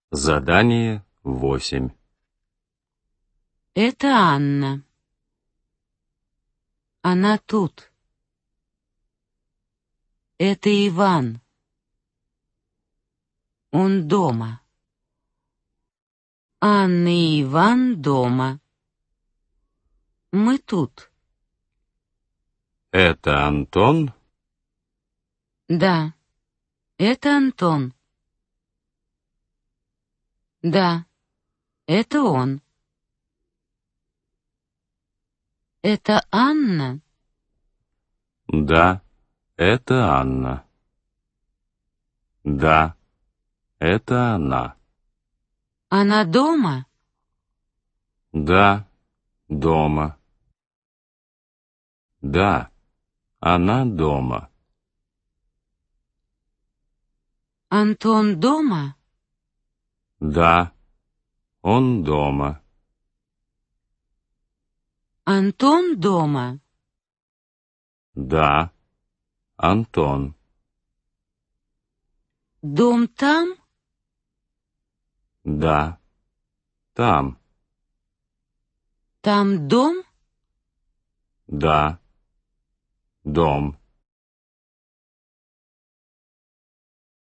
Задание 8. Это Анна. Она тут. Это Иван. Он дома. Анна и Иван дома. Мы тут. Это Антон. Да, это Антон. Да, это он. Это Анна? Да, это Анна. Да, это она. Она дома? Да, дома. Да, она дома. Антон дома? Да, он дома. Антон дома? Да, Антон. Дом там? Да, там. Там дом? Да, дом.